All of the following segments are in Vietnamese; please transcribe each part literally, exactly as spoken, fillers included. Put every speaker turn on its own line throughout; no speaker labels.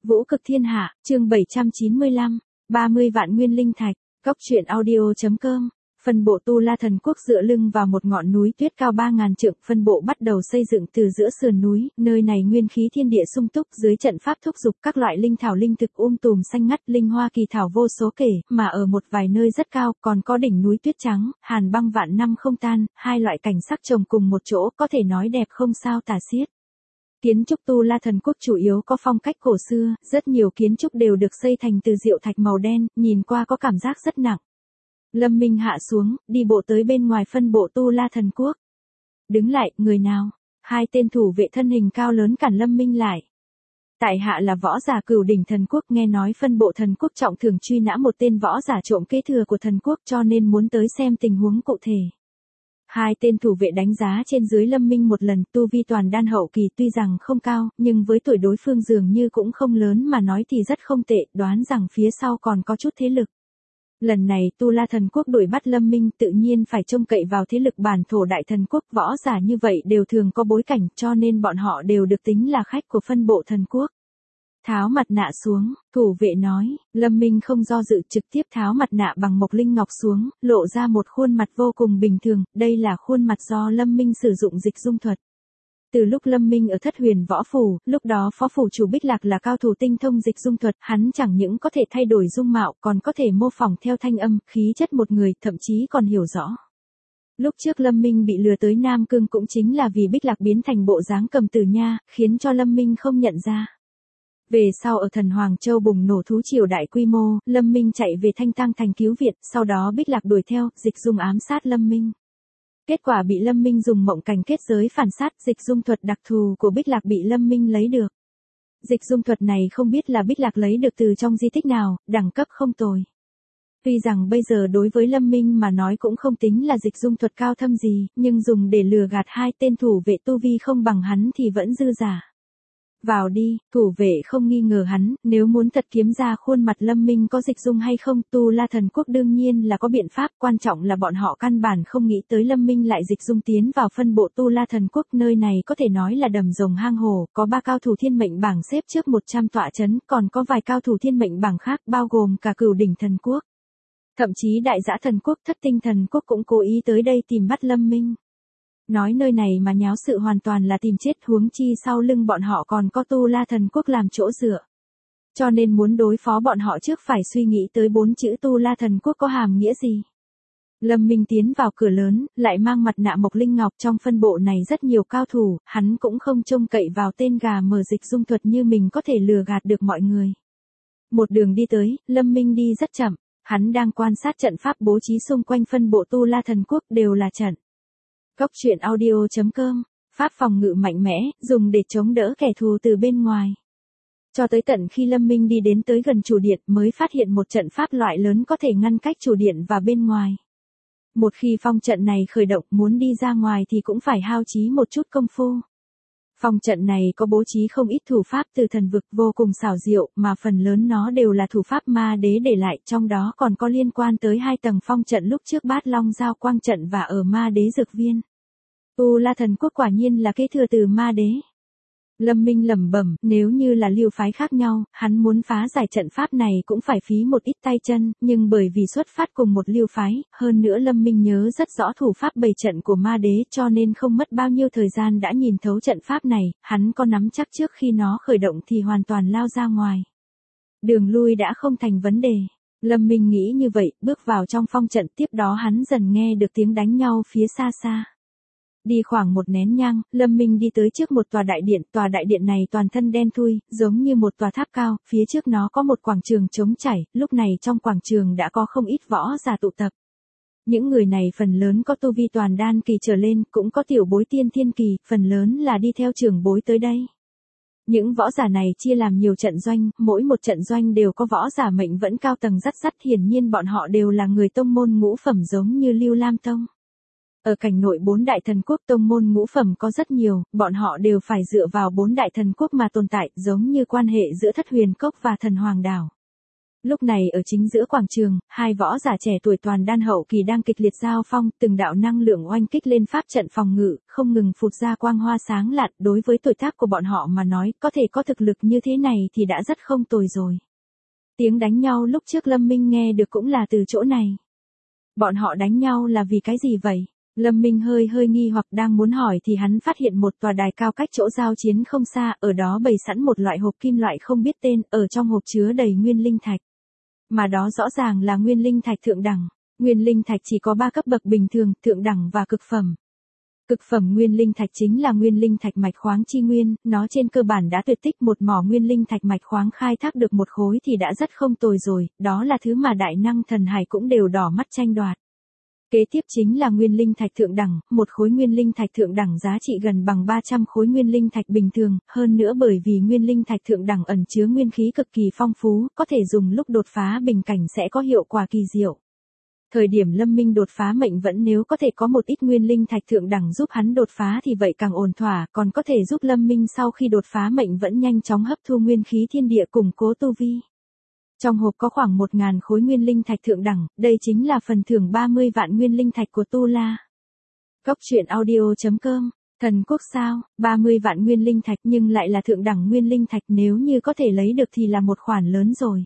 Vũ cực thiên hạ, chương bảy trăm chín mươi lăm, ba mươi vạn nguyên linh thạch, góc truyện audio.com. Phân bộ Tu La Thần Quốc dựa lưng vào một ngọn núi tuyết cao ba ngàn trượng, phân bộ bắt đầu xây dựng từ giữa sườn núi, nơi này nguyên khí thiên địa sung túc, dưới trận pháp thúc dục các loại linh thảo linh thực um tùm xanh ngắt, linh hoa kỳ thảo vô số kể, mà ở một vài nơi rất cao, còn có đỉnh núi tuyết trắng, hàn băng vạn năm không tan, hai loại cảnh sắc trồng cùng một chỗ, có thể nói đẹp không sao tả xiết. Kiến trúc Tu La Thần Quốc chủ yếu có phong cách cổ xưa, rất nhiều kiến trúc đều được xây thành từ diệu thạch màu đen, nhìn qua có cảm giác rất nặng. Lâm Minh hạ xuống, đi bộ tới bên ngoài phân bộ Tu La Thần Quốc. Đứng lại, người nào? Hai tên thủ vệ thân hình cao lớn cản Lâm Minh lại. Tại hạ là võ giả Cửu Đỉnh Thần Quốc, nghe nói phân bộ thần quốc trọng thường truy nã một tên võ giả trộm kế thừa của thần quốc, cho nên muốn tới xem tình huống cụ thể. Hai tên thủ vệ đánh giá trên dưới Lâm Minh một lần, tu vi toàn đan hậu kỳ tuy rằng không cao, nhưng với tuổi đối phương dường như cũng không lớn mà nói thì rất không tệ, đoán rằng phía sau còn có chút thế lực. Lần này Tu La Thần Quốc đuổi bắt Lâm Minh tự nhiên phải trông cậy vào thế lực bản thổ đại thần quốc, võ giả như vậy đều thường có bối cảnh, cho nên bọn họ đều được tính là khách của phân bộ thần quốc. Tháo mặt nạ xuống, thủ vệ nói, Lâm Minh không do dự trực tiếp tháo mặt nạ bằng mộc linh ngọc xuống, lộ ra một khuôn mặt vô cùng bình thường, đây là khuôn mặt do Lâm Minh sử dụng dịch dung thuật. Từ lúc Lâm Minh ở Thất Huyền Võ Phủ, lúc đó phó phủ chủ Bích Lạc là cao thủ tinh thông dịch dung thuật, hắn chẳng những có thể thay đổi dung mạo, còn có thể mô phỏng theo thanh âm, khí chất một người, thậm chí còn hiểu rõ. Lúc trước Lâm Minh bị lừa tới Nam Cương cũng chính là vì Bích Lạc biến thành bộ dáng Cầm Tử Nha, khiến cho Lâm Minh không nhận ra. Về sau ở Thần Hoàng Châu bùng nổ thú triều đại quy mô, Lâm Minh chạy về Thanh Tăng thành cứu viện, sau đó Bích Lạc đuổi theo, dịch dung ám sát Lâm Minh. Kết quả bị Lâm Minh dùng mộng cảnh kết giới phản sát, dịch dung thuật đặc thù của Bích Lạc bị Lâm Minh lấy được. Dịch dung thuật này không biết là Bích Lạc lấy được từ trong di tích nào, đẳng cấp không tồi. Tuy rằng bây giờ đối với Lâm Minh mà nói cũng không tính là dịch dung thuật cao thâm gì, nhưng dùng để lừa gạt hai tên thủ vệ tu vi không bằng hắn thì vẫn dư giả. Vào đi, thủ vệ không nghi ngờ hắn, nếu muốn thật kiếm ra khuôn mặt Lâm Minh có dịch dung hay không, Tu La Thần Quốc đương nhiên là có biện pháp, quan trọng là bọn họ căn bản không nghĩ tới Lâm Minh lại dịch dung tiến vào phân bộ Tu La Thần Quốc, nơi này có thể nói là đầm rồng hang hồ, có ba cao thủ thiên mệnh bảng xếp trước một trăm tọa chấn, còn có vài cao thủ thiên mệnh bảng khác bao gồm cả Cửu Đỉnh Thần Quốc. Thậm chí Đại Dã Thần Quốc, Thất Tinh Thần Quốc cũng cố ý tới đây tìm bắt Lâm Minh. Nói nơi này mà nháo sự hoàn toàn là tìm chết, huống chi sau lưng bọn họ còn có Tu La Thần Quốc làm chỗ dựa. Cho nên muốn đối phó bọn họ trước phải suy nghĩ tới bốn chữ Tu La Thần Quốc có hàm nghĩa gì. Lâm Minh tiến vào cửa lớn, lại mang mặt nạ mộc linh ngọc, trong phân bộ này rất nhiều cao thủ, hắn cũng không trông cậy vào tên gà mờ dịch dung thuật như mình có thể lừa gạt được mọi người. Một đường đi tới, Lâm Minh đi rất chậm, hắn đang quan sát trận pháp bố trí xung quanh phân bộ Tu La Thần Quốc đều là trận. Góc truyện audio.com, pháp phòng ngự mạnh mẽ, dùng để chống đỡ kẻ thù từ bên ngoài. Cho tới tận khi Lâm Minh đi đến tới gần chủ điện mới phát hiện một trận pháp loại lớn có thể ngăn cách chủ điện và bên ngoài. Một khi phong trận này khởi động muốn đi ra ngoài thì cũng phải hao chí một chút công phu. Phong trận này có bố trí không ít thủ pháp từ thần vực vô cùng xảo diệu, mà phần lớn nó đều là thủ pháp ma đế để lại, trong đó còn có liên quan tới hai tầng phong trận lúc trước Bát Long Giao Quang trận và ở ma đế dược viên. Tu La Thần Quốc quả nhiên là kế thừa từ ma đế. Lâm Minh lẩm bẩm, nếu như là lưu phái khác nhau, hắn muốn phá giải trận pháp này cũng phải phí một ít tay chân, nhưng bởi vì xuất phát cùng một lưu phái, hơn nữa Lâm Minh nhớ rất rõ thủ pháp bày trận của ma đế, cho nên không mất bao nhiêu thời gian đã nhìn thấu trận pháp này, hắn có nắm chắc trước khi nó khởi động thì hoàn toàn lao ra ngoài. Đường lui đã không thành vấn đề. Lâm Minh nghĩ như vậy, bước vào trong phong trận, tiếp đó hắn dần nghe được tiếng đánh nhau phía xa xa. Đi khoảng một nén nhang, Lâm Minh đi tới trước một tòa đại điện, tòa đại điện này toàn thân đen thui, giống như một tòa tháp cao, phía trước nó có một quảng trường trống trải, lúc này trong quảng trường đã có không ít võ giả tụ tập. Những người này phần lớn có tu vi toàn đan kỳ trở lên, cũng có tiểu bối tiên thiên kỳ, phần lớn là đi theo trưởng bối tới đây. Những võ giả này chia làm nhiều trận doanh, mỗi một trận doanh đều có võ giả mệnh vẫn cao tầng dắt dắt, hiển nhiên bọn họ đều là người tông môn ngũ phẩm giống như Lưu Lam Tông. Ở cảnh nội bốn đại thần quốc tông môn ngũ phẩm có rất nhiều, bọn họ đều phải dựa vào bốn đại thần quốc mà tồn tại, giống như quan hệ giữa Thất Huyền Cốc và Thần Hoàng Đảo. Lúc này ở chính giữa quảng trường, hai võ giả trẻ tuổi toàn đan hậu kỳ đang kịch liệt giao phong, từng đạo năng lượng oanh kích lên pháp trận phòng ngự, không ngừng phụt ra quang hoa sáng lạn, đối với tuổi tác của bọn họ mà nói, có thể có thực lực như thế này thì đã rất không tồi rồi. Tiếng đánh nhau lúc trước Lâm Minh nghe được cũng là từ chỗ này. Bọn họ đánh nhau là vì cái gì vậy? Lâm Minh hơi hơi nghi hoặc đang muốn hỏi thì hắn phát hiện một tòa đài cao cách chỗ giao chiến không xa, ở đó bày sẵn một loại hộp kim loại không biết tên, ở trong hộp chứa đầy nguyên linh thạch. Mà đó rõ ràng là nguyên linh thạch thượng đẳng. Nguyên linh thạch chỉ có ba cấp bậc bình thường, thượng đẳng và cực phẩm. Cực phẩm nguyên linh thạch chính là nguyên linh thạch mạch khoáng chi nguyên, nó trên cơ bản đã tuyệt tích, một mỏ nguyên linh thạch mạch khoáng khai thác được một khối thì đã rất không tồi rồi, đó là thứ mà đại năng thần hải cũng đều đỏ mắt tranh đoạt. Kế tiếp chính là nguyên linh thạch thượng đẳng, một khối nguyên linh thạch thượng đẳng giá trị gần bằng ba trăm khối nguyên linh thạch bình thường, hơn nữa bởi vì nguyên linh thạch thượng đẳng ẩn chứa nguyên khí cực kỳ phong phú, có thể dùng lúc đột phá bình cảnh sẽ có hiệu quả kỳ diệu. Thời điểm Lâm Minh đột phá mệnh vẫn nếu có thể có một ít nguyên linh thạch thượng đẳng giúp hắn đột phá thì vậy càng ổn thỏa, còn có thể giúp Lâm Minh sau khi đột phá mệnh vẫn nhanh chóng hấp thu nguyên khí thiên địa củng cố tu vi. Trong hộp có khoảng một ngàn khối nguyên linh thạch thượng đẳng, đây chính là phần thưởng ba mươi vạn nguyên linh thạch của Tu La. Cốc truyện audio chấm com, thần quốc sao, ba mươi vạn nguyên linh thạch nhưng lại là thượng đẳng nguyên linh thạch, nếu như có thể lấy được thì là một khoản lớn rồi.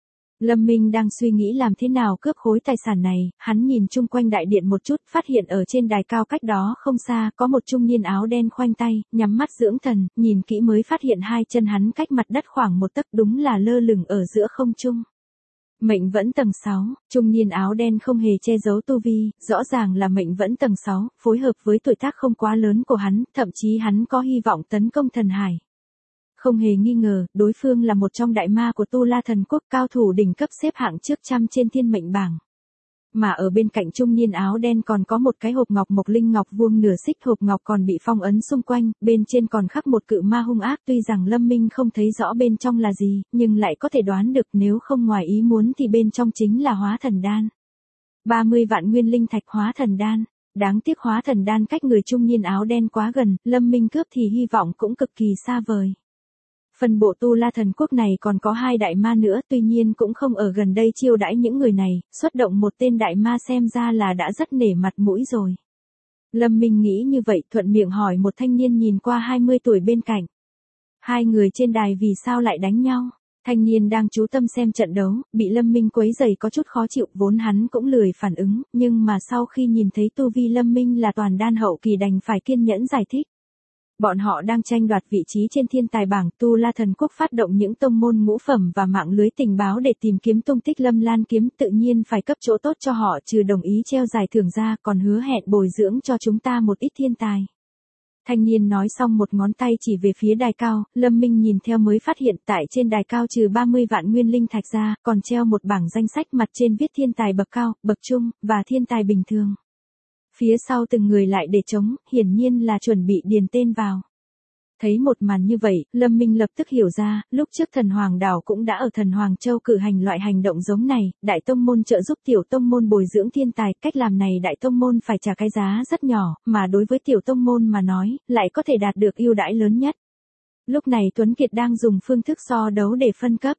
Lâm Minh đang suy nghĩ làm thế nào cướp khối tài sản này, hắn nhìn chung quanh đại điện một chút, phát hiện ở trên đài cao cách đó không xa, có một trung niên áo đen khoanh tay, nhắm mắt dưỡng thần, nhìn kỹ mới phát hiện hai chân hắn cách mặt đất khoảng một tấc, đúng là lơ lửng ở giữa không trung. Mệnh vẫn tầng sáu, trung niên áo đen không hề che giấu tu vi, rõ ràng là mệnh vẫn tầng sáu, phối hợp với tuổi tác không quá lớn của hắn, thậm chí hắn có hy vọng tấn công thần hải. Không hề nghi ngờ, đối phương là một trong đại ma của Tu La thần quốc, cao thủ đỉnh cấp xếp hạng trước trăm trên thiên mệnh bảng. Mà ở bên cạnh trung niên áo đen còn có một cái hộp ngọc mộc linh ngọc vuông nửa xích, hộp ngọc còn bị phong ấn xung quanh, bên trên còn khắc một cự ma hung ác, tuy rằng Lâm Minh không thấy rõ bên trong là gì, nhưng lại có thể đoán được nếu không ngoài ý muốn thì bên trong chính là hóa thần đan. ba mươi vạn nguyên linh thạch hóa thần đan. Đáng tiếc hóa thần đan cách người trung niên áo đen quá gần, Lâm Minh cướp thì hy vọng cũng cực kỳ xa vời. Phần bộ Tu La thần quốc này còn có hai đại ma nữa, tuy nhiên cũng không ở gần đây chiêu đãi những người này, xuất động một tên đại ma xem ra là đã rất nể mặt mũi rồi. Lâm Minh nghĩ như vậy, thuận miệng hỏi một thanh niên nhìn qua hai mươi tuổi bên cạnh. Hai người trên đài vì sao lại đánh nhau? Thanh niên đang chú tâm xem trận đấu, bị Lâm Minh quấy rầy có chút khó chịu, vốn hắn cũng lười phản ứng, nhưng mà sau khi nhìn thấy tu vi Lâm Minh là toàn đan hậu kỳ đành phải kiên nhẫn giải thích. Bọn họ đang tranh đoạt vị trí trên thiên tài bảng, Tu La thần quốc phát động những tông môn ngũ phẩm và mạng lưới tình báo để tìm kiếm tung tích Lâm Lan kiếm, tự nhiên phải cấp chỗ tốt cho họ, trừ đồng ý treo giải thưởng ra, còn hứa hẹn bồi dưỡng cho chúng ta một ít thiên tài. Thanh niên nói xong một ngón tay chỉ về phía đài cao, Lâm Minh nhìn theo mới phát hiện tại trên đài cao trừ ba mươi vạn nguyên linh thạch ra, còn treo một bảng danh sách, mặt trên viết thiên tài bậc cao, bậc trung, và thiên tài bình thường. Phía sau từng người lại để trống, hiển nhiên là chuẩn bị điền tên vào. Thấy một màn như vậy, Lâm Minh lập tức hiểu ra, lúc trước Thần Hoàng Đảo cũng đã ở Thần Hoàng Châu cử hành loại hành động giống này, đại tông môn trợ giúp tiểu tông môn bồi dưỡng thiên tài, cách làm này đại tông môn phải trả cái giá rất nhỏ, mà đối với tiểu tông môn mà nói, lại có thể đạt được ưu đãi lớn nhất. Lúc này Tuấn Kiệt đang dùng phương thức so đấu để phân cấp.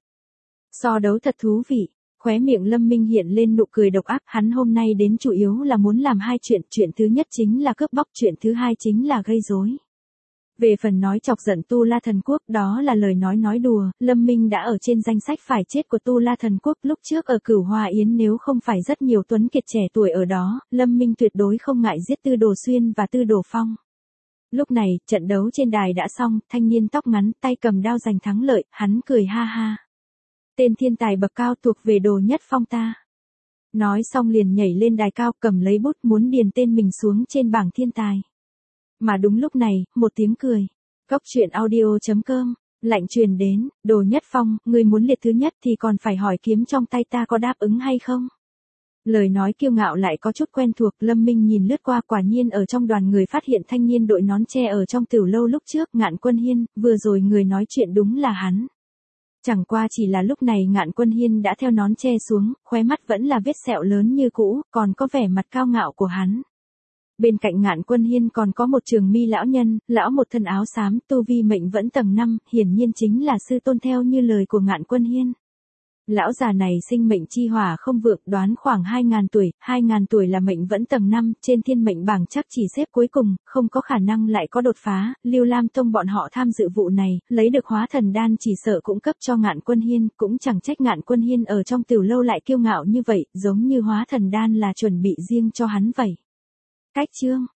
So đấu thật thú vị. Khóe miệng Lâm Minh hiện lên nụ cười độc ác, hắn hôm nay đến chủ yếu là muốn làm hai chuyện, chuyện thứ nhất chính là cướp bóc, chuyện thứ hai chính là gây rối. Về phần nói chọc giận Tu La thần quốc, đó là lời nói nói đùa, Lâm Minh đã ở trên danh sách phải chết của Tu La thần quốc lúc trước ở Cửu Hoa Yến, nếu không phải rất nhiều tuấn kiệt trẻ tuổi ở đó, Lâm Minh tuyệt đối không ngại giết Tư Đồ Xuyên và Tư Đồ Phong. Lúc này, trận đấu trên đài đã xong, thanh niên tóc ngắn tay cầm đao giành thắng lợi, hắn cười ha ha. Tên thiên tài bậc cao thuộc về Đồ Nhất Phong ta. Nói xong liền nhảy lên đài cao, cầm lấy bút muốn điền tên mình xuống trên bảng thiên tài. Mà đúng lúc này, một tiếng cười. Cốc truyện audio chấm com, lạnh truyền đến, Đồ Nhất Phong, người muốn liệt thứ nhất thì còn phải hỏi kiếm trong tay ta có đáp ứng hay không? Lời nói kiêu ngạo lại có chút quen thuộc, Lâm Minh nhìn lướt qua, quả nhiên ở trong đoàn người phát hiện thanh niên đội nón tre ở trong tiểu lâu lúc trước, Ngạn Quân Hiên, vừa rồi người nói chuyện đúng là hắn. Chẳng qua chỉ là lúc này Ngạn Quân Hiên đã theo nón che xuống, khóe mắt vẫn là vết sẹo lớn như cũ, còn có vẻ mặt cao ngạo của hắn. Bên cạnh Ngạn Quân Hiên còn có một trường mi lão nhân, lão một thân áo xám, tu vi mệnh vẫn tầng năm, hiển nhiên chính là sư tôn theo như lời của Ngạn Quân Hiên. Lão già này sinh mệnh chi hỏa không vượng, đoán khoảng hai ngàn tuổi, hai ngàn tuổi là mệnh vẫn tầng năm, trên thiên mệnh bảng chắc chỉ xếp cuối cùng, không có khả năng lại có đột phá. Lưu Lam Tông bọn họ tham dự vụ này, lấy được hóa thần đan chỉ sợ cũng cấp cho Ngạn Quân Hiên, cũng chẳng trách Ngạn Quân Hiên ở trong Tiểu Lâu lại kiêu ngạo như vậy, giống như hóa thần đan là chuẩn bị riêng cho hắn vậy. Cách chương